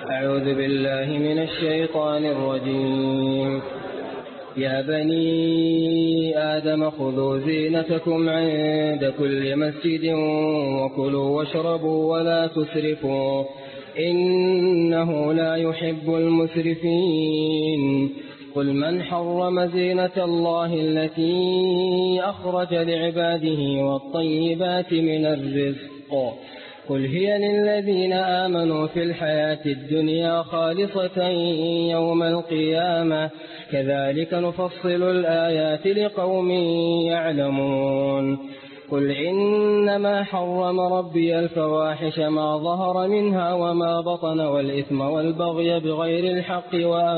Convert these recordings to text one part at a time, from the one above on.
أعوذ بالله من الشيطان الرجيم. يا بني آدم خذوا زينتكم عند كل مسجد وكلوا واشربوا ولا تسرفوا إنه لا يحب المسرفين. قل من حرم زينة الله التي أخرج لعباده والطيبات من الرزق قل هي للذين آمنوا في الحياة الدنيا خالصة يوم القيامة كذلك نفصل الآيات لقوم يعلمون. قل إنما حرم ربي الفواحش ما ظهر منها وما بطن والإثم والبغي بغير الحق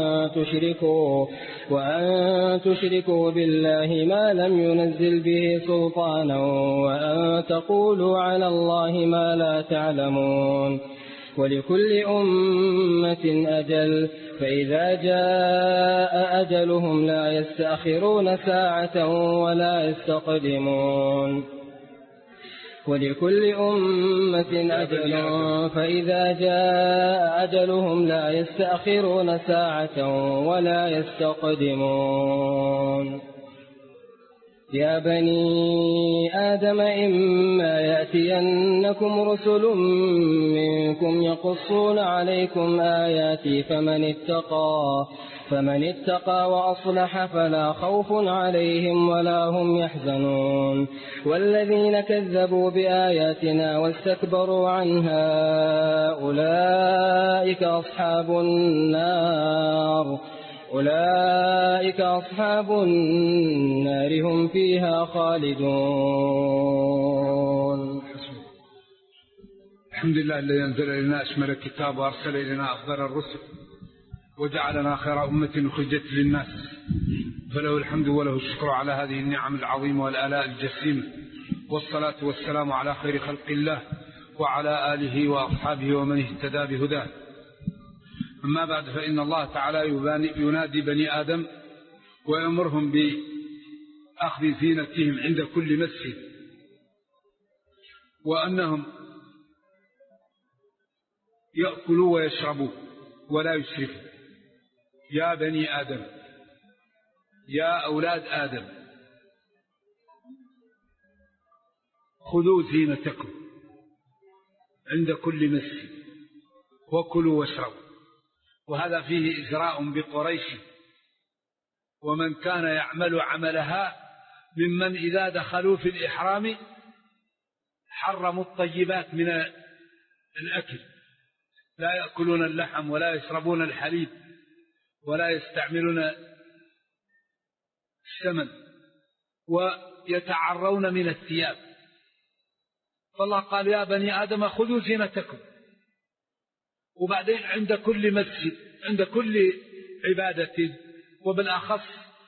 وأن تشركوا بالله ما لم ينزل به سلطانا وأن تقولوا على الله ما لا تعلمون. ولكل أمة أجل فإذا جاء أجلهم لا يستأخرون ساعة ولا يستقدمون. ولكل أمة أجل فإذا جاء أجلهم لا يستأخرون ساعة ولا يستقدمون. يا بني آدم إما يأتينكم رسل منكم يقصون عليكم آياتي فمن اتقى وأصلح فلا خوف عليهم ولا هم يحزنون. والذين كذبوا بآياتنا واستكبروا عنها أولئك أصحاب النار هم فيها خالدون. الحمد لله الذي أنزل إلينا أشمل الكتاب وأرسل إلينا أفضل الرسل وجعلنا خير أمة أخرجت للناس فله الحمد وله الشكر على هذه النعم العظيمة والآلاء الجسيمة والصلاة والسلام على خير خلق الله وعلى آله وأصحابه ومن اهتدى بهداه. أما بعد فإن الله تعالى ينادي بني آدم ويأمرهم بأخذ زينتهم عند كل مسجد وأنهم يأكلوا ويشربوا ولا يسرفوا. يا بني آدم يا أولاد آدم خذوا زينتكم عند كل مسجد وكلوا واشربوا. وهذا فيه إجراء بقريش ومن كان يعمل عملها ممن إذا دخلوا في الإحرام حرموا الطيبات من الأكل، لا يأكلون اللحم ولا يشربون الحليب ولا يستعملون السمن ويتعرون من الثياب. فالله قال يا بني آدم خذوا زينتكم. وبعدين عند كل مسجد عند كل عبادة وبالأخص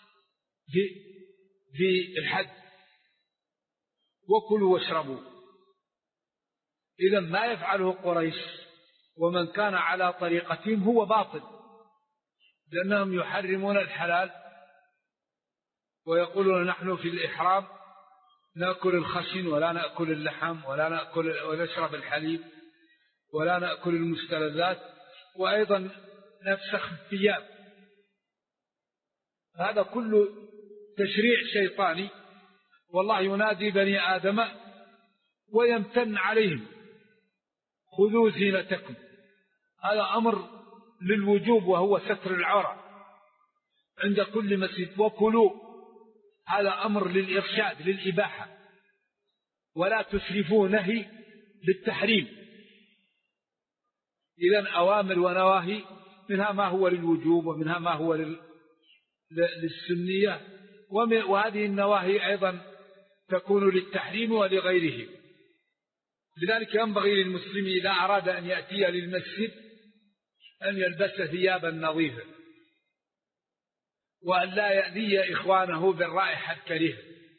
في الحج وكلوا واشربوا. إذا ما يفعله قريش ومن كان على طريقتهم هو باطل، لأنهم يحرمون الحلال ويقولون نحن في الإحرام نأكل الخشن ولا نأكل اللحم ولا نشرب الحليب ولا نأكل المستلذات وأيضا نفسخ الثياب. هذا كله تشريع شيطاني. والله ينادي بني آدم ويمتن عليهم خذوا زينتكم. هذا أمر للوجوب وهو ستر العورة عند كل مسجد. وكلوا هذا أمر للإرشاد للإباحة. ولا تسرفوا نهي للتحريم. إذن أوامر ونواهي منها ما هو للوجوب ومنها ما هو للسنية، وهذه النواهي أيضا تكون للتحريم ولغيره. لذلك ينبغي للمسلم إذا أراد أن يأتي للمسجد أن يلبس ثيابا نظيفة وأن لا يأذي إخوانه بالرائحة الكريهة.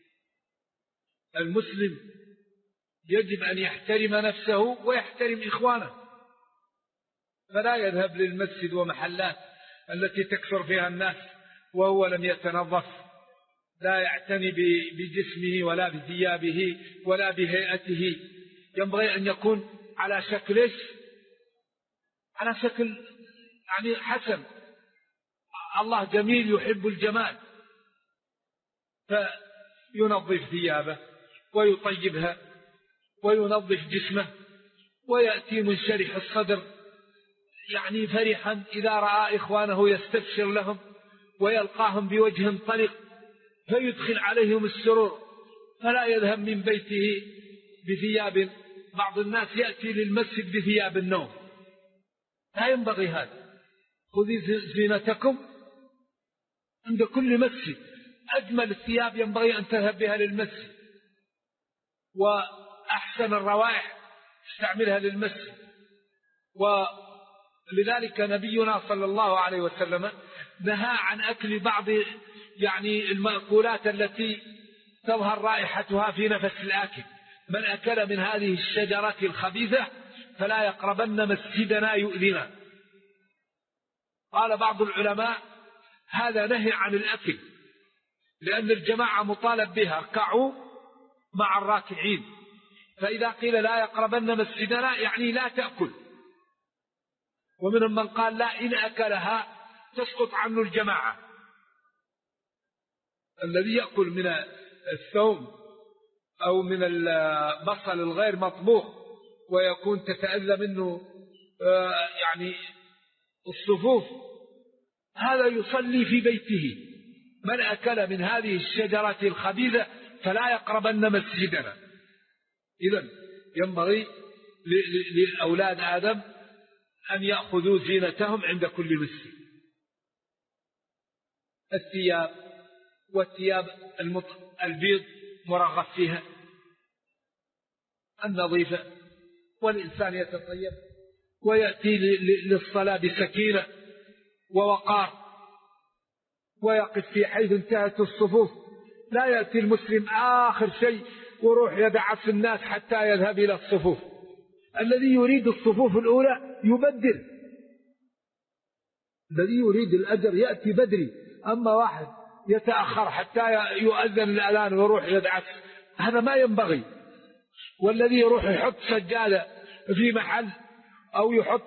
المسلم يجب أن يحترم نفسه ويحترم إخوانه، فلا يذهب للمسجد ومحلات التي تكثر فيها الناس وهو لم يتنظف، لا يعتني بجسمه ولا بثيابه ولا بهيئته. ينبغي أن يكون على شكله على شكل يعني حسن. الله جميل يحب الجمال، فينظف ثيابه ويطيبها وينظف جسمه، ويأتي منشرح الصدر يعني فرحا إذا رأى إخوانه يستبشر لهم ويلقاهم بوجه طلق، فيدخل عليهم السرور، فلا يذهب من بيته بثياب. بعض الناس يأتي للمسجد بثياب النوم، لا ينبغي هذا. خذي زينتكم عند كل مسجد، أجمل الثياب ينبغي أن تذهب بها للمسجد، وأحسن الروائح استعملها للمسجد. ولذلك نبينا صلى الله عليه وسلم نهى عن أكل بعض يعني المأكولات التي تظهر رائحتها في نفس الآكل. من أكل من هذه الشجرة الخبيثة فلا يقربن مسجدنا يؤذنا. قال بعض العلماء هذا نهي عن الأكل، لأن الجماعة مطالب بها، اركعوا مع الراكعين، فإذا قيل لا يقربن مسجدنا يعني لا تأكل. ومنهم من قال لا، إن أكلها تسقط عنه الجماعة. الذي يأكل من الثوم أو من البصل الغير مطبوخ ويكون تتأذى منه يعني الصفوف، هذا يصلي في بيته. من أكل من هذه الشجرة الخبيثة فلا يقربن مسجدنا. إذن ينبغي لأولاد آدم أن يأخذوا زينتهم عند كل مسجد. الثياب، والثياب البيض مرغب فيها، النظيفة، والإنسان يتطيب ويأتي للصلاة بسكينة ووقار، ويقف في حيث انتهت الصفوف. لا يأتي المسلم آخر شيء وروح يدعس الناس حتى يذهب إلى الصفوف. الذي يريد الصفوف الأولى يبدر، الذي يريد الأجر يأتي بدري. أما واحد يتأخر حتى يؤذن الأذان ويروح يدعس، هذا ما ينبغي. والذي يروح يحط سجادة في محل أو يحط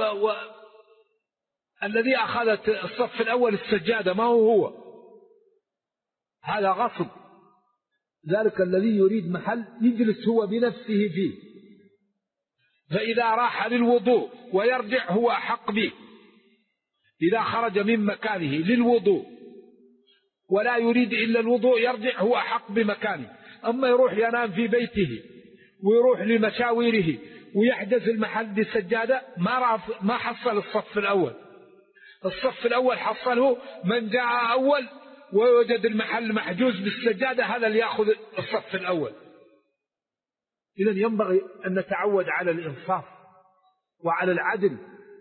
الذي أخذت الصف الأول السجادة ما هو هذا غصب. ذلك الذي يريد محل يجلس هو بنفسه فيه، فإذا راح للوضوء ويرجع هو أحق به. إذا خرج من مكانه للوضوء ولا يريد إلا الوضوء يرجع هو أحق بمكانه. أما يروح ينام في بيته ويروح لمشاويره ويحجز المحل بالسجادة ما حصل الصف الأول. الصف الأول حصله من جاء أول ويوجد المحل محجوز بالسجادة، هذا اللي يأخذ الصف الأول. إذن ينبغي أن نتعود على الإنصاف وعلى العدل،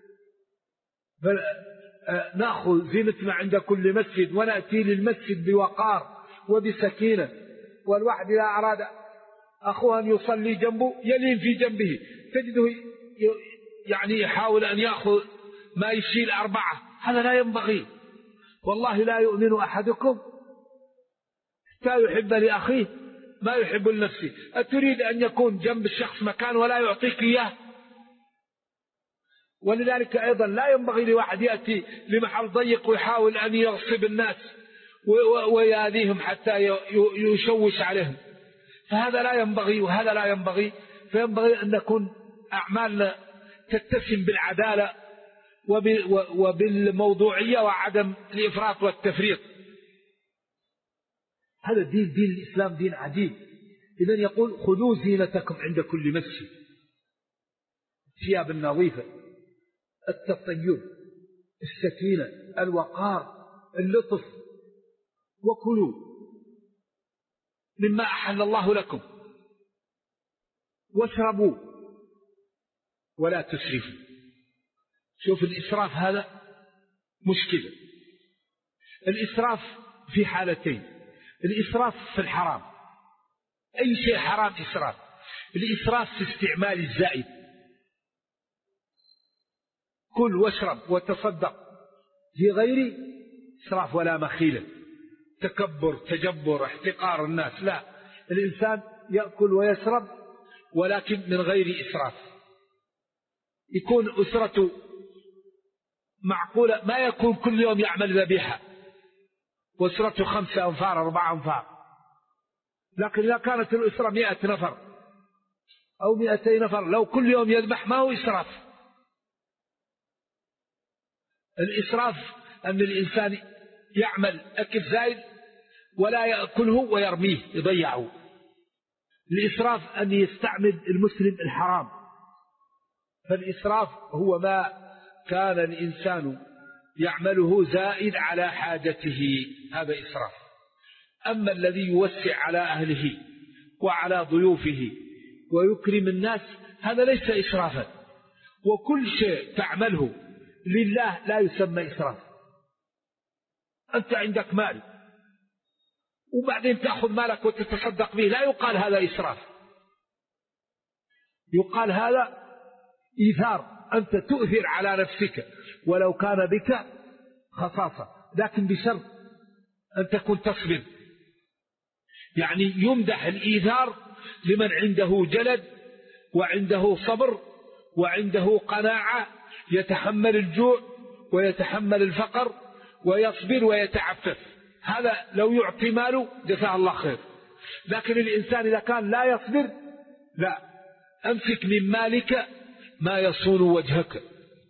نأخذ زينتنا عند كل مسجد ونأتي للمسجد بوقار وبسكينة. والواحد إذا أراد أخوه أن يصلي جنبه يلين في جنبه، تجده يعني يحاول أن يأخذ ما يشيل 4، هذا لا ينبغي. والله لا يؤمن أحدكم حتى يحب لأخيه ما يحب لنفسه. أتريد أن يكون جنب الشخص مكان ولا يعطيك إياه؟ ولذلك أيضا لا ينبغي لواحد يأتي لمحل ضيق ويحاول أن يغصب الناس ويأذيهم حتى يشوش عليهم، فهذا لا ينبغي وهذا لا ينبغي. فينبغي أن نكون أعمالنا تتسم بالعدالة وبالموضوعية وعدم الإفراط والتفريط. هذا دين الإسلام دين عجيب. إذن يقول خذوا زينتكم عند كل مسجد، الثياب النظيفة، التطيب، السكينة، الوقار، اللطف، وكلوا مما أحل الله لكم واشربوا ولا تسرفوا. شوف الإسراف هذا مشكلة. الإسراف في حالتين: الإسراف في الحرام، أي شيء حرام إسراف. الإسراف في استعمال الزائد، كل واشرب وتصدق في غير إسراف ولا مخيلة، تكبر، تجبر، احتقار الناس. لا، الإنسان يأكل ويشرب ولكن من غير إسراف. يكون أسرته معقولة ما يكون كل يوم يعمل ذبيحة وأسرته 5 أنفار 4 أنفار، لكن إذا كانت الأسرة 100 نفر أو 200 نفر لو كل يوم يذبح ما هو إسراف. الإسراف أن الإنسان يعمل أكل زائد ولا يأكله ويرميه يضيعه. الإسراف أن يستعمل المسلم الحرام. فالإسراف هو ما كان الإنسان يعمله زائد على حاجته، هذا إسراف. أما الذي يوسع على أهله وعلى ضيوفه ويكرم الناس هذا ليس إسرافا. وكل شيء تعمله لله لا يسمى إسراف. أنت عندك مال وبعدين تأخذ مالك وتتصدق به لا يقال هذا إسراف، يقال هذا إيثار. أنت تؤثر على نفسك ولو كان بك خصاصة، لكن بشرط أن تكون تصبر. يعني يمدح الإيثار لمن عنده جلد وعنده صبر وعنده قناعة، يتحمل الجوع ويتحمل الفقر ويصبر ويتعفف. هذا لو يعطي ماله جزاه الله خير. لكن الإنسان إذا كان لا يصبر لا، أمسك من مالك ما يصون وجهك،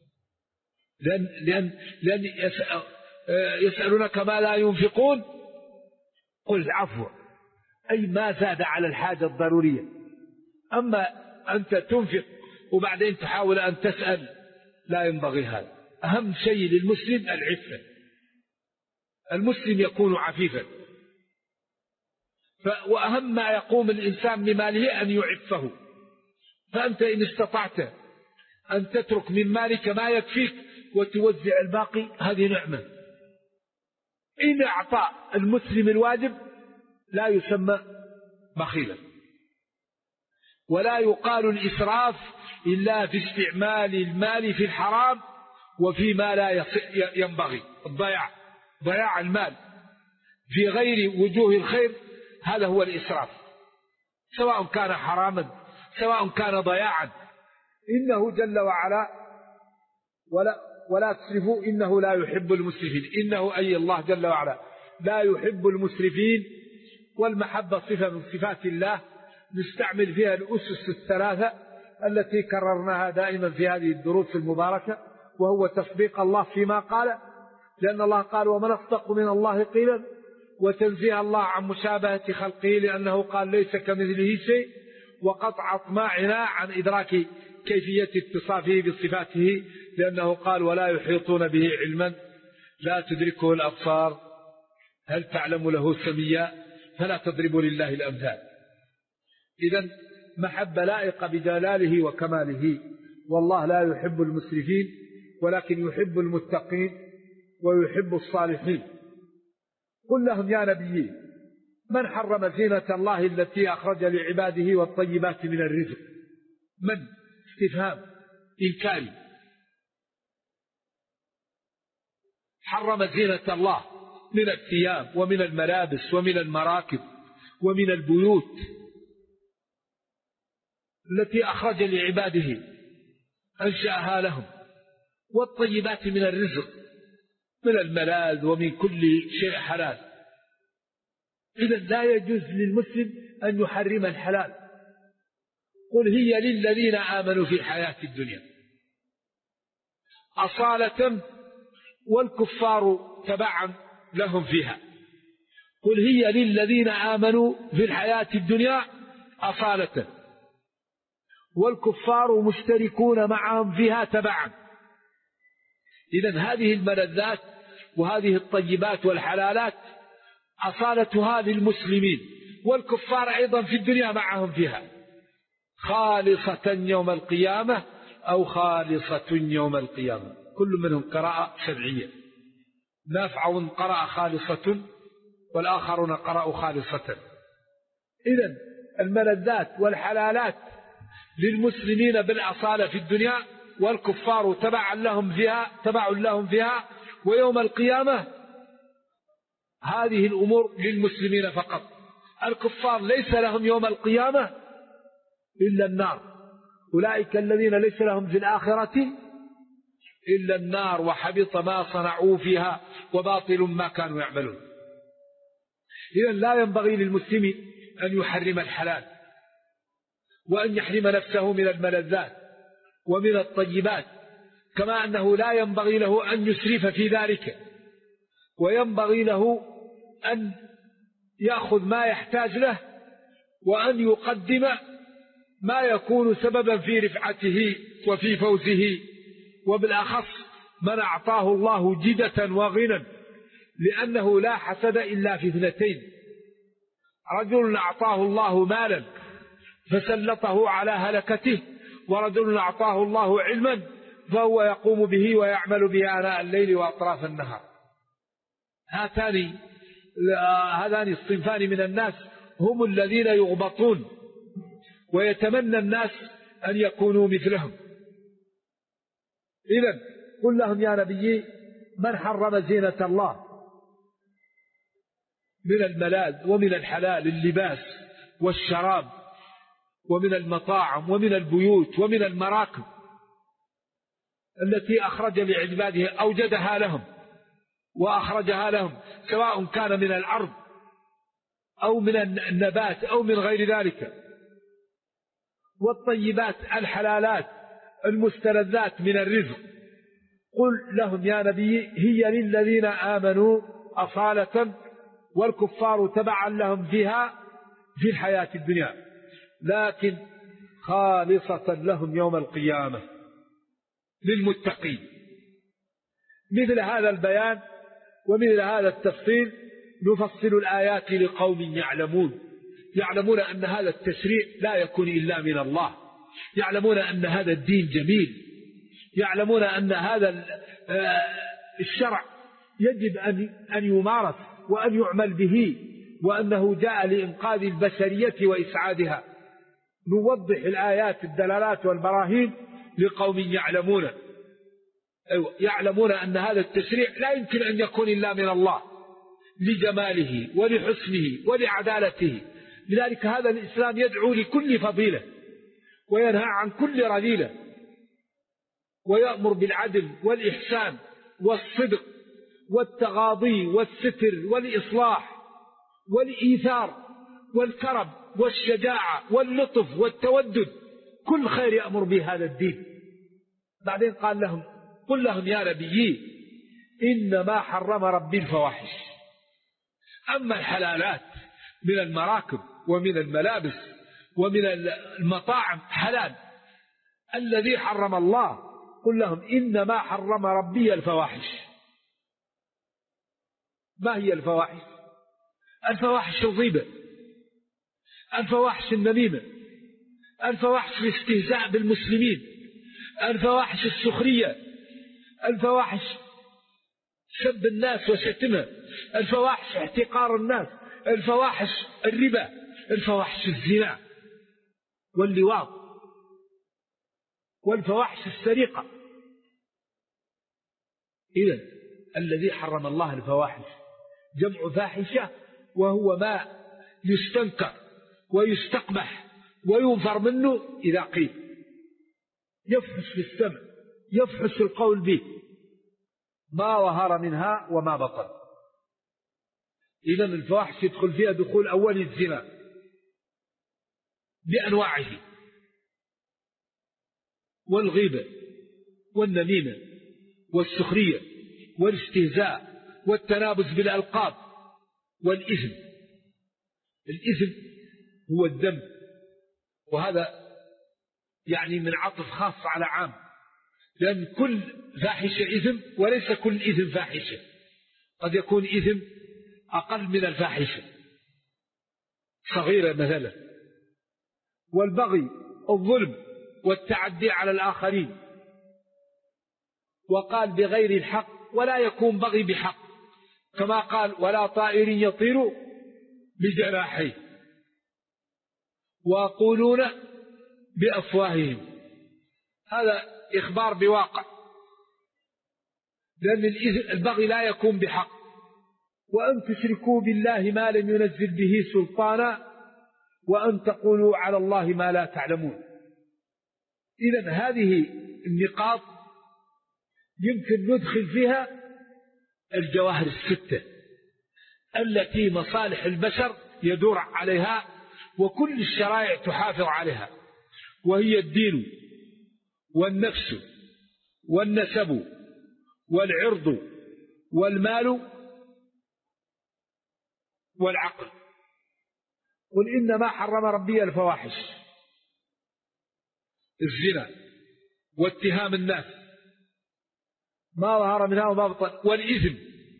لأن يسألونك ما لا ينفقون قل عفو، أي ما زاد على الحاجة الضرورية. أما أنت تنفق وبعدين تحاول أن تسأل لا ينبغي هذا. أهم شيء للمسلم العفة، المسلم يكون عفيفا. وأهم ما يقوم الإنسان بماله أن يعفه. فأنت إن استطعت أن تترك من مالك ما يكفيك وتوزع الباقي هذه نعمة. إن أعطى المسلم الواجب لا يسمى بخيلا. ولا يقال الإسراف إلا في استعمال المال في الحرام وفيما لا ينبغي. ضياع المال في غير وجوه الخير هذا هو الإسراف، سواء كان حراما سواء كان ضياعا. إنه جل وعلا ولا تسرفوا إنه لا يحب المسرفين. إنه أي الله جل وعلا لا يحب المسرفين. والمحبة صفة من صفات الله نستعمل فيها الأسس الثلاثة التي كررناها دائما في هذه الدروس المباركة، وهو تصديق الله فيما قال، لأن الله قال ومن أصدق من الله قيلا، وتنزيه الله عن مشابهة خلقه لأنه قال ليس كمثله شيء، وقطع أطماعنا عن إدراك كيفية اتصافه بصفاته لأنه قال ولا يحيطون به علما لا تدركه الأبصار هل تعلم له سميا فلا تضربوا لله الأمثال. إذن محبة لائقة بجلاله وكماله. والله لا يحب المسرفين ولكن يحب المتقين ويحب الصالحين. قل لهم يا نبي من حرم زينة الله التي أخرج لعباده والطيبات من الرزق. من استفهام إنكاري. حرم زينة الله من الثياب ومن الملابس ومن المراكب ومن البيوت التي أخرج لعباده أنشأها لهم، والطيبات من الرزق من الملاذ ومن كل شيء حلال. إذن لا يجوز للمسلم أن يحرم الحلال. قل هي للذين آمنوا في الحياة الدنيا أصالة والكفار تبعا لهم فيها. قل هي للذين آمنوا في الحياة الدنيا أصالة والكفار مشتركون معهم فيها تبعا. إذن هذه الملذات وهذه الطيبات والحلالات أصالتها للمسلمين، والكفار أيضا في الدنيا معهم فيها، خالصة يوم القيامة أو خالصة يوم القيامة. كل منهم قراءة سبعية. نافع قرأ خالصة والآخرون قرأوا خالصة. إذن الملذات والحلالات للمسلمين بالأصالة في الدنيا، والكفار تبع لهم فيها ويوم القيامة هذه الأمور للمسلمين فقط. الكفار ليس لهم يوم القيامة إلا النار. أولئك الذين ليس لهم في الآخرة إلا النار وحبط ما صنعوا فيها وباطل ما كانوا يعملون. إذن لا ينبغي للمسلم أن يحرم الحلال وأن يحرم نفسه من الملذات ومن الطيبات، كما أنه لا ينبغي له أن يسرف في ذلك، وينبغي له أن يأخذ ما يحتاج له وأن يقدم ما يكون سببا في رفعته وفي فوزه، وبالأخص من أعطاه الله جدة وغنى، لأنه لا حسد إلا في اثنتين: رجل أعطاه الله مالا فسلطه على هلكته، ورجل أعطاه الله علما فهو يقوم به ويعمل به آناء الليل وأطراف النهار. هذان الصنفان من الناس هم الذين يغبطون ويتمنى الناس أن يكونوا مثلهم. إذن قل لهم يا نبي: من حرم زينة الله من الملاذ ومن الحلال، اللباس والشراب، ومن المطاعم ومن البيوت ومن المراكب التي أخرج لعباده، أوجدها لهم وأخرجها لهم، سواء كان من الأرض أو من النبات أو من غير ذلك، والطيبات الحلالات المستلذات من الرزق. قل لهم يا نبي: هي للذين آمنوا أصالة، والكفار تبعا لهم فيها في الحياة الدنيا، لكن خالصة لهم يوم القيامة للمتقين. مثل هذا البيان ومثل هذا التفصيل نفصل الآيات لقوم يعلمون أن هذا التشريع لا يكون إلا من الله، يعلمون أن هذا الدين جميل، يعلمون أن هذا الشرع يجب أن يمارس وأن يعمل به، وأنه جاء لإنقاذ البشرية وإسعادها. نوضح الآيات الدلالات والبراهين لقوم يعلمون أن هذا التشريع لا يمكن أن يكون إلا من الله، لجماله ولحسنه ولعدالته. لذلك هذا الإسلام يدعو لكل فضيلة وينهى عن كل رذيلة، ويأمر بالعدل والإحسان والصدق والتغاضي والستر والإصلاح والإيثار والكرم والشجاعة واللطف والتودد، كل خير يأمر به هذا الدين. بعدين قال لهم: قل لهم يا نبي: إنما حرم ربي الفواحش. أما الحلالات من المراكب ومن الملابس ومن المطاعم حلال، الذي حرم الله قل لهم: إنما حرم ربي الفواحش. ما هي الفواحش؟ الفواحش الغيبة، الفواحش النميمة، الفواحش الاستهزاء بالمسلمين، الفواحش السخرية، الفواحش سب الناس وشتمه، الفواحش احتقار الناس، الفواحش الربا، الفواحش الزنا واللواط، والفواحش السرقة. إذن الذي حرم الله الفواحش جمع فاحشة، وهو ما يستنكر ويستقبح وينفر منه إذا قيل، يفحش في السمع، يفحش القول به، ما ظهر منها وما بطن. إذن الفواحش يدخل فيها دخول أول الزنا بأنواعه، والغيبة والنميمة والسخرية والاستهزاء والتنابز بالألقاب والإثم. الإثم هو الذنب، وهذا يعني من عطف خاص على عام، لأن كل فاحشة إثم وليس كل إثم فاحشة، قد يكون إثم أقل من الفاحشة صغيرة مثلا. والبغي الظلم والتعدي على الآخرين، وقال بغير الحق، ولا يكون بغي بحق، كما قال: ولا طائر يطير بجناحيه، ويقولون بأفواههم. هذا إخبار بواقع، لأن البغي لا يكون بحق. وأن تشركوا بالله ما لم ينزل به سلطانا، وأن تقولوا على الله ما لا تعلمون. إذن هذه النقاط يمكن ندخل فيها الجواهر الستة التي مصالح البشر يدور عليها وكل الشرائع تحافظ عليها، وهي الدين والنفس والنسب والعرض والمال والعقل. قل إنما حرم ربي الفواحش، الزنا واتهام الناس ما ظهر منها وما بطن، والإثم.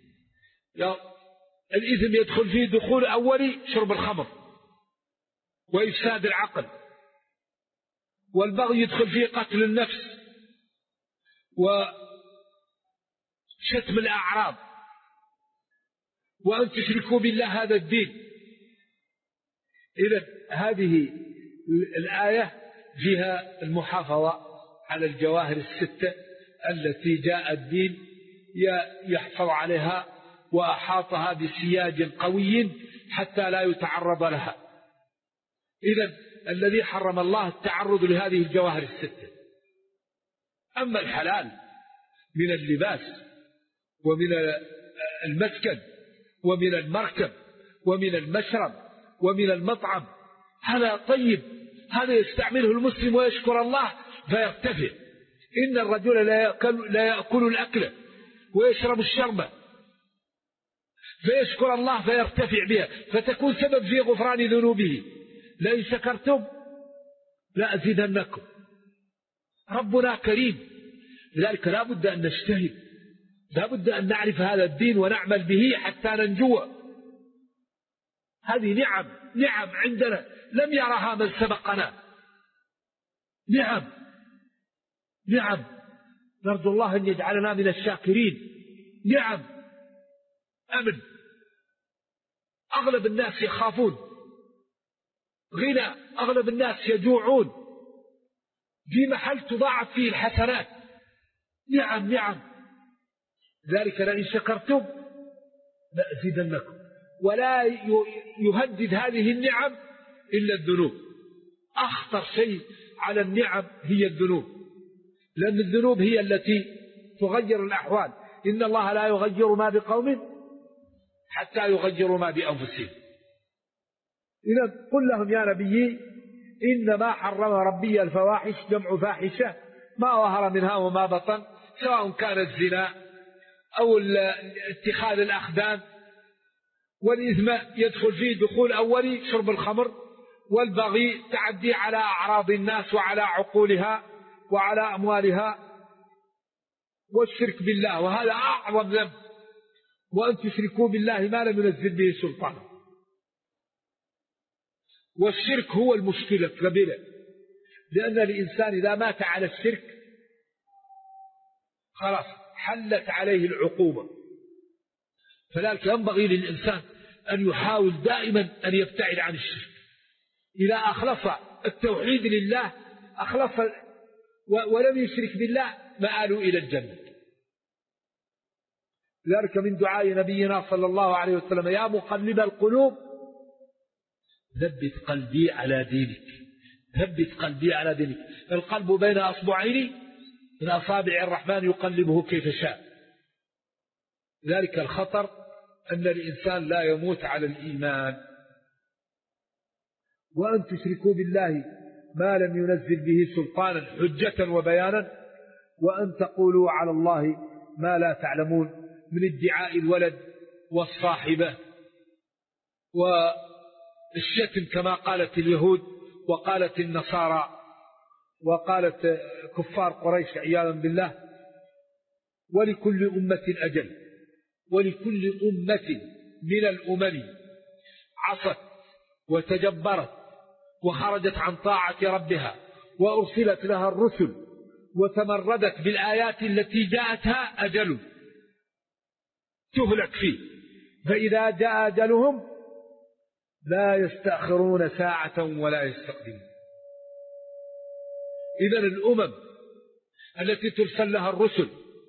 الإثم يدخل فيه دخول أولي شرب الخمر وإفساد العقل، والبغي يدخل فيه قتل النفس وشتم الأعراض، وأن تشركوا بالله هذا الدين. إذن هذه الآية فيها المحافظة على الجواهر الستة التي جاء الدين يحفظ عليها وأحاطها بسياج قوي حتى لا يتعرض لها. إذن الذي حرم الله التعرض لهذه الجواهر الستة. أما الحلال من اللباس ومن المسكن ومن المركب ومن المشرب ومن المطعم، هذا طيب، هذا يستعمله المسلم ويشكر الله فيرتفع. إن الرجل لا يأكل الأكل ويشرب الشربة فيشكر الله فيرتفع بها، فتكون سبب في غفران ذنوبه. لئن شكرتم لأزيدنكم. ربنا كريم، لذلك لا بد أن نجتهد، لا بد أن نعرف هذا الدين ونعمل به حتى ننجو. هذه نعم عندنا لم يرها من سبقنا. نعم نرجو الله أن يجعلنا من الشاكرين. نعم أمن، أغلب الناس يخافون. غنى، أغلب الناس يجوعون. في محل تضاعف فيه الحسنات. نعم ذلك لئن شكرتم لأزيدنكم. ولا يهدد هذه النعم إلا الذنوب. أخطر شيء على النعم هي الذنوب، لأن الذنوب هي التي تغير الأحوال. إن الله لا يغير ما بقوم حتى يغيروا ما بأنفسهم. إذا قل لهم يا نبي إنما حرم ربي الفواحش، جمع فاحشة، ما ظهر منها وما بطن، سواء كان الزنا أو اتخاذ الأخدان. والإثم يدخل فيه دخول أولي شرب الخمر، والبغي تعدي على أعراض الناس وعلى عقولها وعلى أموالها، والشرك بالله، وهذا أعظم ذنب. وأن تشركوا بالله ما لم ينزل به سلطانا. والشرك هو المشكلة الكبيرة، لأن الإنسان إذا مات على الشرك خلاص حلت عليه العقوبة. فذلك ينبغي للإنسان أن يحاول دائما أن يبتعد عن الشرك. إذا أخلص التوحيد لله أخلص ولم يشرك بالله مآله إلى الجنة. ذلك من دعاء نبينا صلى الله عليه وسلم: يا مقلب القلوب ثبت قلبي على دينك. ثبت قلبي على دينك. القلب بين أصبعين من أصابع الرحمن يقلبه كيف شاء. ذلك الخطر أن الإنسان لا يموت على الإيمان. وأن تشركوا بالله ما لم ينزل به سلطانا حجة وبيانا، وأن تقولوا على الله ما لا تعلمون، من ادعاء الولد والصاحبة والشتم كما قالت اليهود وقالت النصارى وقالت كفار قريش عياذا بالله. ولكل أمة أجل، ولكل أمة من الأمم عصت وتجبرت وخرجت عن طاعة ربها وأرسلت لها الرسل وتمردت بالآيات التي جاءتها أجل تهلك فيه، فإذا جاء أجلهم لا يستأخرون ساعة ولا يستقدمون. إذن الأمم التي ترسل لها الرسل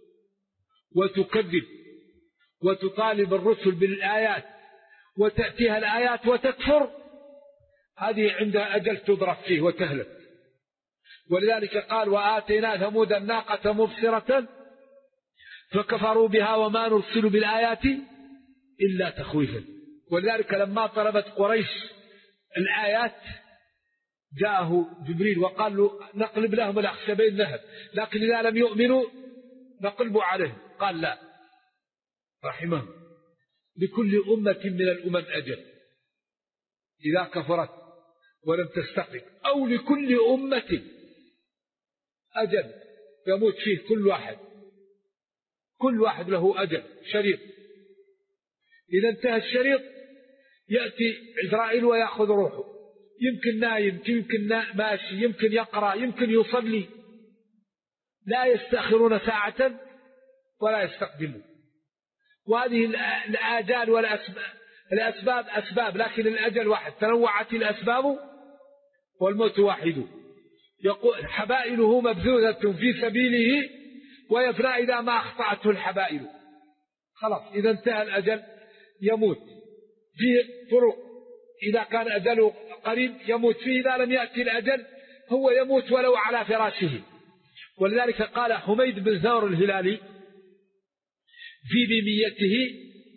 وتكذب وتطالب الرسل بالآيات وتأتيها الآيات وتكفر، هذه عندها أجل تضرب فيه وتهلك. ولذلك قال: وآتينا ثمود الناقة مبصرة فكفروا بها وما نرسل بالآيات إلا تخويفا. ولذلك لما طلبت قريش الآيات جاءه جبريل وقال له نقلب لهم الأخشبين ذهب، لكن إذا لم يؤمنوا نقلب عليهم. قال لا، رحمه، لكل أمة من الأمم أجل إذا كفرت ولم تستقم، أو لكل أمة أجل يموت فيه كل واحد له أجل شريط. إذا انتهى الشريط يأتي إسرائيل ويأخذ روحه، يمكن نايم، يمكن ماشي، يمكن يقرأ، يمكن يصلي، لا يستأخرون ساعة ولا يستقدمون. وهذه الآجال والأسباب أسباب، لكن الأجل واحد، تنوعت الأسباب والموت واحد. يقول حبائله مبذوذة في سبيله ويفنى إذا ما أخطأته الحبائل. خلاص، إذا انتهى الأجل يموت في طرق، إذا كان أجله قريب يموت فيه، إذا لم يأتي الأجل هو يموت ولو على فراشه. ولذلك قال حميد بن ثور الهلالي في بميته: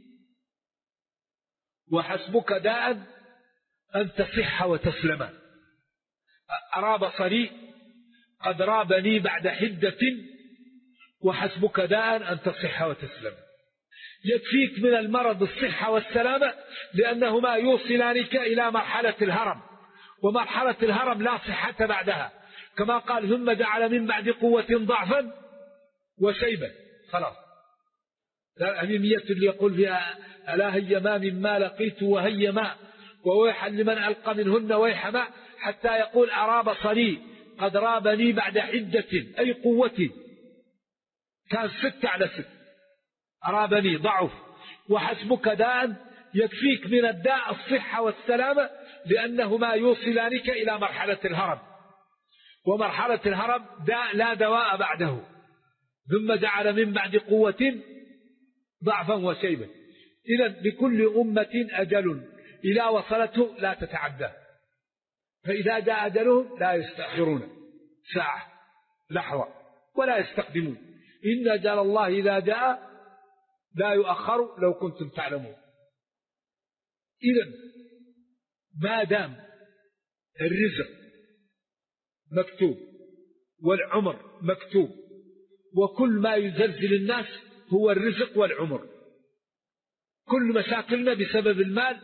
وحسبك داء أن تصح وتسلم، أرى بصري قد رابني بعد حدة، وحسبك داء أن تصح وتسلم. يكفيك من المرض الصحة والسلامة، لأنهما يوصلانك إلى مرحلة الهرم، ومرحلة الهرم لا صحة بعدها، كما قال ثم جعل من بعد قوة ضعفا وشيبا. خلاص، الأهمية اللي يقول فيها ألا هيما مما لقيت وهيما وويحا لمن ألقى منهن ويحما، حتى يقول أرى بصري قد رابني بعد حدة، أي قوة، كان 6 على 6، أرابني ضعف. وحسبك داء، يكفيك من الداء الصحة والسلامة، لأنهما يوصلانك إلى مرحلة الهرم، ومرحلة الهرم داء لا دواء بعده. ثم جعل من بعد قوة ضعفا وشيبا. إذن لكل أمة أجل إذا وصلته لا تتعدى، فإذا جاء أجلهم لا يستأخرون ساعة لحظة ولا يستقدمون. إن أجل الله إذا جاء لا يؤخر لو كنتم تعلمون. إذن ما دام الرزق مكتوب والعمر مكتوب، وكل ما يزلزل الناس هو الرزق والعمر. كل مشاكلنا بسبب المال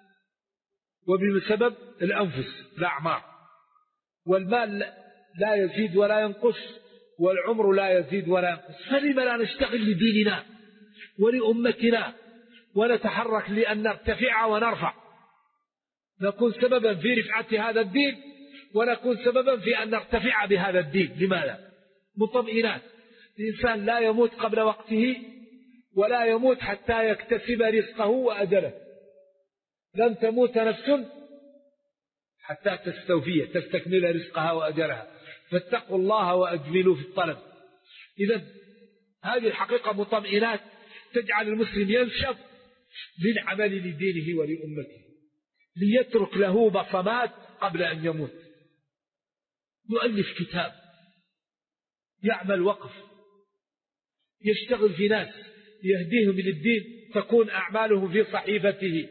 وبسبب الأنفس الأعمار، والمال لا يزيد ولا ينقص، والعمر لا يزيد ولا ينقص. فلما لا نشتغل لديننا ولأمتنا ونتحرك لأن نرتفع ونرفع، نكون سببا في رفعة هذا الدين، ونكون سببا في أن نرتفع بهذا الدين. لماذا؟ مطمئنات. الإنسان لا يموت قبل وقته، ولا يموت حتى يكتسب رزقه وأجله. لن تموت نفس حتى تستكمل رزقها وأجلها، فاتقوا الله وأجملوا في الطلب. إذن هذه الحقيقة مطمئنات تجعل المسلم ينشط للعمل لدينه ولأمته، ليترك له بصمات قبل أن يموت. يؤلف كتاب، يعمل وقف، يشتغل في ناس يهديهم للدين، تكون أعماله في صحيفته.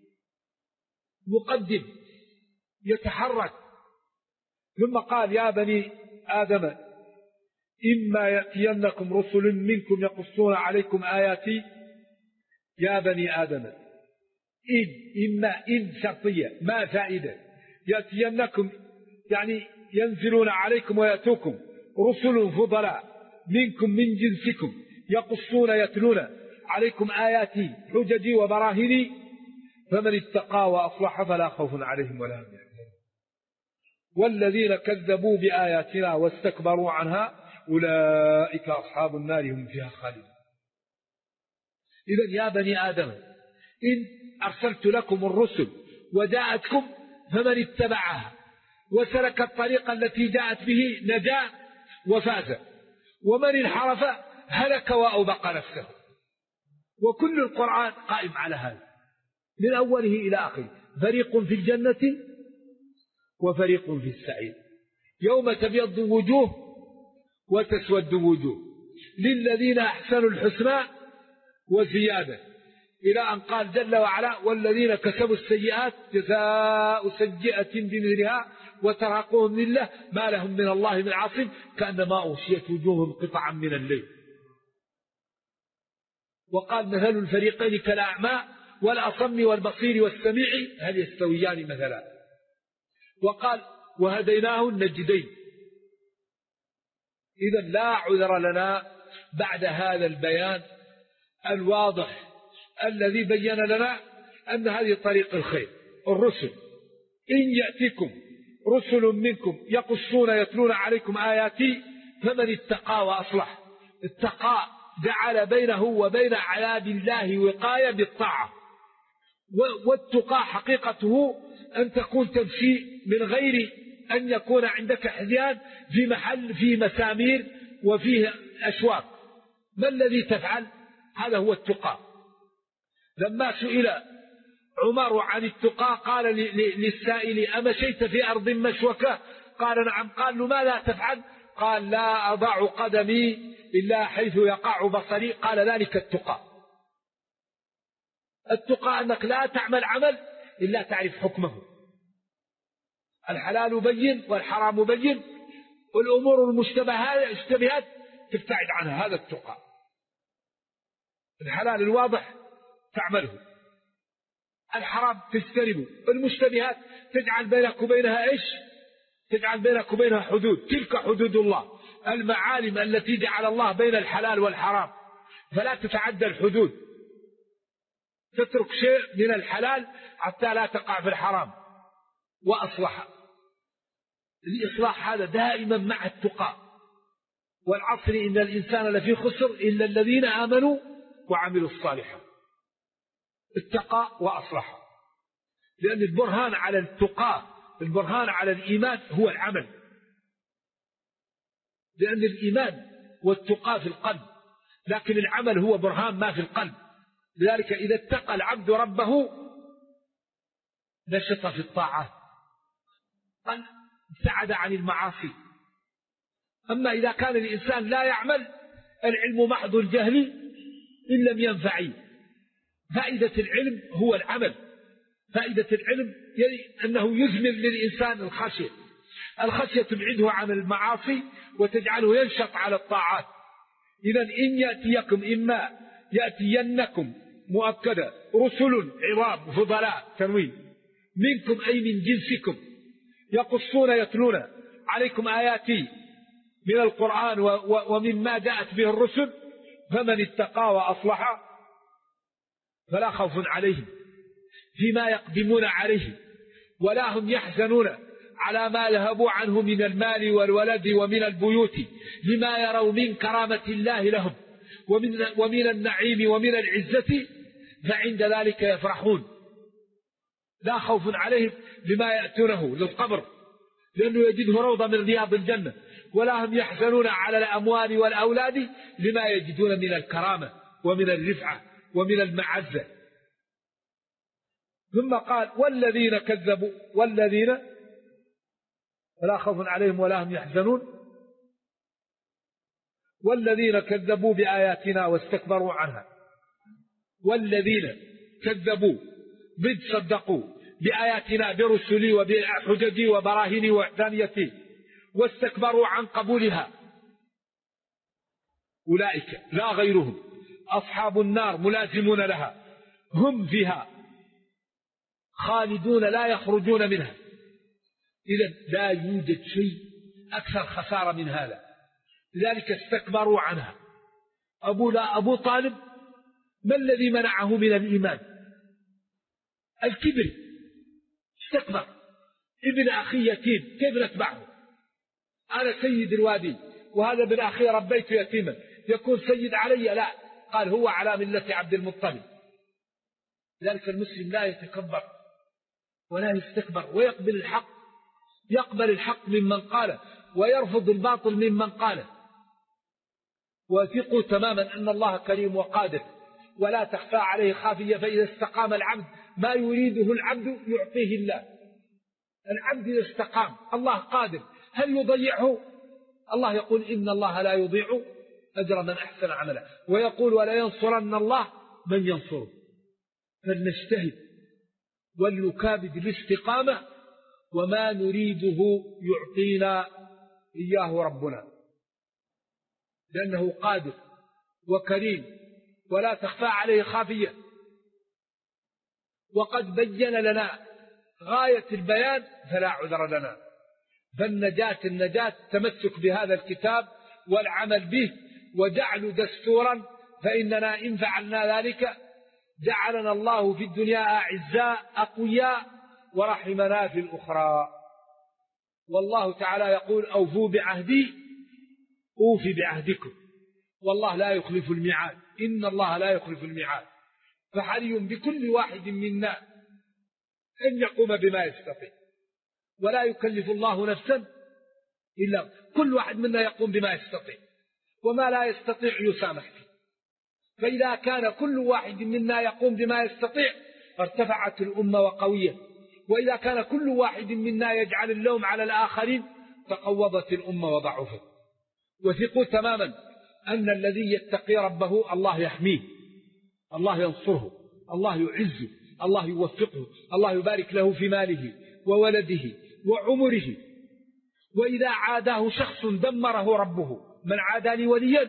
مقدم يتحرك. ثم قال يا بني آدم إما يأتينكم رسل منكم يقصون عليكم آياتي. يا بني آدم، إن شرطية، ما فائدة. يأتينكم يعني ينزلون عليكم ويأتوكم رسل فضلاء منكم من جنسكم يقصون يتلون عليكم آياتي حججي وبراهيني، فمن اتقى وأصلح فلا خوف عليهم ولا هم يحزنون. والذين كذبوا بآياتنا واستكبروا عنها أولئك أصحاب النار هم فيها خالدون. إذن يا بني آدم إن أرسلت لكم الرسل وجاءتكم، فمن اتبعها وسلك الطريق التي جاءت به نجا وفاز، ومن انحرف هلك وأوبق نفسه. وكل القرآن قائم على هذا من أوله إلى آخره. فريق في الجنة وفريق في السعير، يوم تبيض وجوه وتسود وجوه. للذين أحسنوا الحسنى وزيادة، إلى أن قال جل وعلا والذين كسبوا السيئات جزاء سيئة بمثلها وترهقهم ذلة ما لهم من الله من عاصم كأنما أغشيت وجوههم قطعا من الليل. وقال مثل الفريقين كالأعمى والأصم والبصير والسميع هل يستويان مثلا. وقال وهديناه النجدين. إذن لا عذر لنا بعد هذا البيان الواضح الذي بين لنا أن هذه طريق الخير. الرسل إن يأتيكم رسل منكم يقصون يتلون عليكم آياتي فمن اتقى وأصلح. اتقى جعل بينه وبين عذاب الله وقاية بالطاعة، والتقى حقيقته أن تكون تمشي من غير أن يكون عندك حزيان في محل في مسامير وفيه أشواق. ما الذي تفعل؟ هذا هو التقى. لما سئل عمر عن التقى قال للسائل أمشيت في أرض مشوكة؟ قال نعم. قال له ماذا تفعل؟ قال لا أضع قدمي إلا حيث يقع بصري. قال ذلك التقى. التقى أنك لا تعمل عمل إلا تعرف حكمه. الحلال بين والحرام بين، والأمور المشتبهات تبتعد عنها. هذا التقى. الحلال الواضح تعمله، الحرام تجتنبه، المشتبهات تجعل بينك وبينها إيش؟ تجعل بينك وبينها حدود. تلك حدود الله، المعالم التي جعل الله بين الحلال والحرام، فلا تتعدى الحدود. تترك شيء من الحلال حتى لا تقع في الحرام. وأصلح. الإصلاح هذا دائما مع التقى. والعصر إن الإنسان لفي خسر إلا الذين آمنوا وعملوا الصالحات. اتقى وأصلح. لأن البرهان على التقى، البرهان على الإيمان هو العمل. لأن الإيمان والتقى في القلب، لكن العمل هو برهان ما في القلب. لذلك إذا اتقى العبد ربه نشط في الطاعات، ابتعد عن المعاصي. أما إذا كان الإنسان لا يعمل، العلم محض الجهل إن لم ينفع. فائدة العلم هو العمل. فائدة العلم أنه يزمن للإنسان الخشية. الخشية تبعده عن المعاصي وتجعله ينشط على الطاعات. إذن إن يأتيكم إما يأتينكم مؤكدة رسل عظام فضلاء تنوين منكم أي من جنسكم يقصون يتلون عليكم آياتي من القرآن ومما جاءت به الرسل فمن اتقى وأصلح فلا خوف عليهم فيما يقدمون عليه ولا هم يحزنون على ما ذهبوا عنه من المال والولد ومن البيوت لما يروا من كرامة الله لهم ومن النعيم ومن العزة فعند ذلك يفرحون. لا خوف عليهم بما يأتونه للقبر لأنه يجده روضة من رياض الجنة، ولا هم يحزنون على الأموال والأولاد لما يجدون من الكرامة ومن الرفعة ومن المعزة. ثم قال والذين كذبوا والذين لا خوف عليهم ولا هم يحزنون والذين كذبوا بآياتنا واستكبروا عنها. والذين كذبوا صدقوا بآياتنا برسلي وبحججي وبراهيني وإحدانيتي واستكبروا عن قبولها أولئك لا غيرهم أصحاب النار ملازمون لها هم فيها خالدون لا يخرجون منها. إذن لا يوجد شيء أكثر خسارة من هذا. لذلك استكبروا عنها. أبو طالب ما الذي منعه من الإيمان؟ الكبر. استكبر. ابن أخي يتيم كيف نتبعه؟ أنا سيد الوادي وهذا ابن أخي ربيت يتيما يكون سيد علي؟ لا، قال هو على ملة عبد المطلب. لذلك المسلم لا يتكبر ولا يستكبر ويقبل الحق، يقبل الحق ممن قاله ويرفض الباطل ممن قاله. وثقوا تماما أن الله كريم وقادر ولا تخفى عليه خافية، فإذا استقام العبد ما يريده العبد يعطيه الله. العبد إذا استقام الله قادر، هل يضيعه؟ الله يقول إن الله لا يضيع أجر من أحسن عملا، ويقول ولا ينصرن الله من ينصره. فلنجتهد ولنكابد الاستقامة، وما نريده يعطينا إياه ربنا، لأنه قادر وكريم ولا تخفى عليه خافية، وقد بين لنا غاية البيان فلا عذر لنا. فالنجاة التمسك بهذا الكتاب والعمل به وجعل دستورا، فإننا إن فعلنا ذلك جعلنا الله في الدنيا أعزاء أقوياء ورحمنا في الأخرى. والله تعالى يقول أوفوا بعهدي أوفي بعهدكم، والله لا يخلف الميعاد، إن الله لا يخلف الميعاد. فحري بكل واحد منا أن يقوم بما يستطيع، ولا يكلف الله نفسا إلا كل واحد منا يقوم بما يستطيع، وما لا يستطيع يسامح فيه. فإذا كان كل واحد منا يقوم بما يستطيع ارتفعت الأمة وقوية، وإذا كان كل واحد منا يجعل اللوم على الآخرين تقوضت الأمة وضعفت. وثقوا تماما أن الذي يتقي ربه الله يحميه، الله ينصره، الله يعزه، الله يوفقه، الله يبارك له في ماله وولده وعمره. وإذا عاداه شخص دمره ربه، من عاداني وليا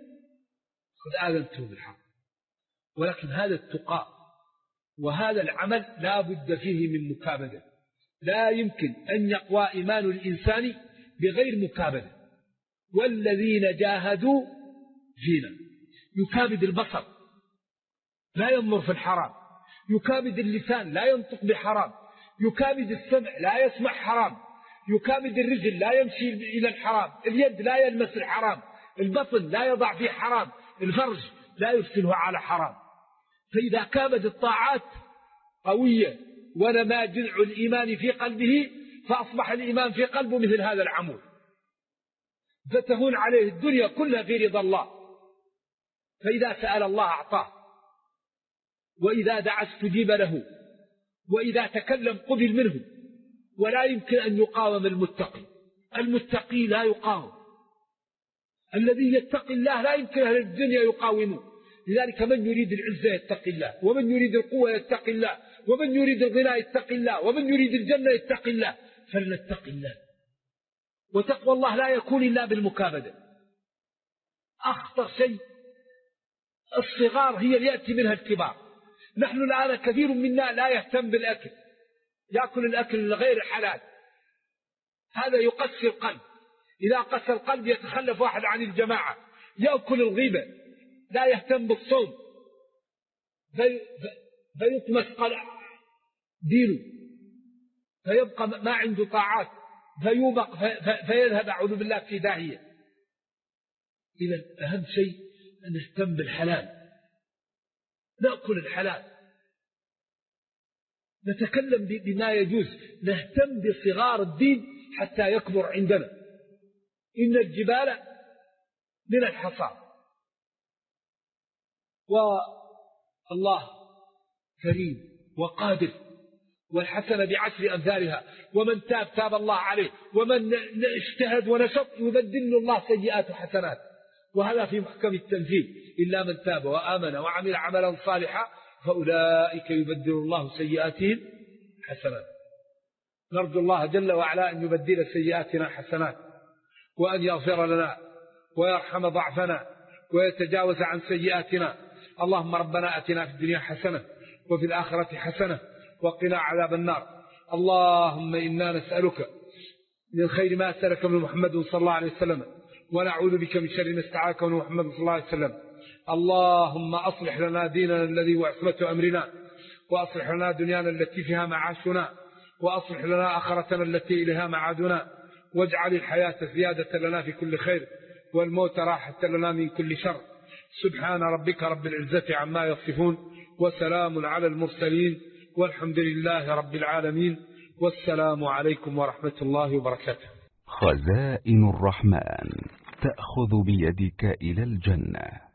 قد آذنته بالحق. ولكن هذا التقى وهذا العمل لا بد فيه من مكابدة، لا يمكن أن يقوى إيمان الإنسان بغير مكابدة. والذين جاهدوا فينا، يكابد البصر لا ينظر في الحرام، يكابد اللسان لا ينطق بحرام، يكابد السمع لا يسمع حرام، يكابد الرجل لا يمشي إلى الحرام، اليد لا يلمس الحرام، البطن لا يضع فيه حرام، الفرج لا يرسله على حرام. فإذا كابد الطاعات قوية ونما جذع الإيمان في قلبه، فأصبح الإيمان في قلبه مثل هذا العمود، فتهون عليه الدنيا كلها في رضا الله. فإذا سأل الله أعطاه، وإذا دعا استجيب له، وإذا تكلم قبل منه. ولا يمكن أن يقاوم المتقي، المتقي لا يقاوم، الذي يتقي الله لا يمكن أهل الدنيا يقاومه. لذلك من يريد العزة يتقي الله، ومن يريد القوة يتقي الله، ومن يريد الغنى يتقي الله، ومن يريد الجنة يتقي الله. فلنتقي الله. وتقوى الله لا يكون إلا بالمكابدة. أخطر شيء الصغار هي اللي يأتي منها الكبار. نحن الآن كثير منا لا يهتم بالأكل، يأكل الأكل الغير حلال، هذا يقسي القلب. إذا قسى القلب يتخلف واحد عن الجماعة، يأكل الغيبة، لا يهتم بالصوم، فيطمس دينه، فيبقى ما عنده طاعات، فيوبق فيذهب أعوذ بالله في داهية. إذا أهم شيء أن نهتم بالحلال، نأكل الحلال، نتكلم بما يجوز، نهتم بصغار الدين حتى يكبر عندنا. إن الجبال من الحصى. والله كريم وقادر، والحسنة بعشر أمثالها، ومن تاب تاب الله عليه، ومن اجتهد ونشط يبدل الله سيئات حسنات. وهذا في محكم التنزيل: إلا من تاب وآمن وعمل عملا صالحا فأولئك يبدل الله سيئاتهم حسنات. نرجو الله جل وعلا أن يبدل سيئاتنا حسنات، وأن يغفر لنا ويرحم ضعفنا ويتجاوز عن سيئاتنا. اللهم ربنا أتنا في الدنيا حسنة وفي الآخرة حسنة وقنا عذاب النار. اللهم إنا نسألك من خير ما سألك من محمد صلى الله عليه وسلم، ونعوذ بك من شر ما استعاذك من محمد صلى الله عليه وسلم. اللهم أصلح لنا ديننا الذي هو عصمة أمرنا، وأصلح لنا دنيانا التي فيها معاشنا، وأصلح لنا آخرتنا التي إليها معادنا، واجعل الحياة زيادة لنا في كل خير، والموت راحة لنا من كل شر. سبحان ربك رب العزة عما يصفون، وسلام على المرسلين، والحمد لله رب العالمين، والسلام عليكم ورحمة الله وبركاته. خزائن الرحمن تأخذ بيدك إلى الجنة.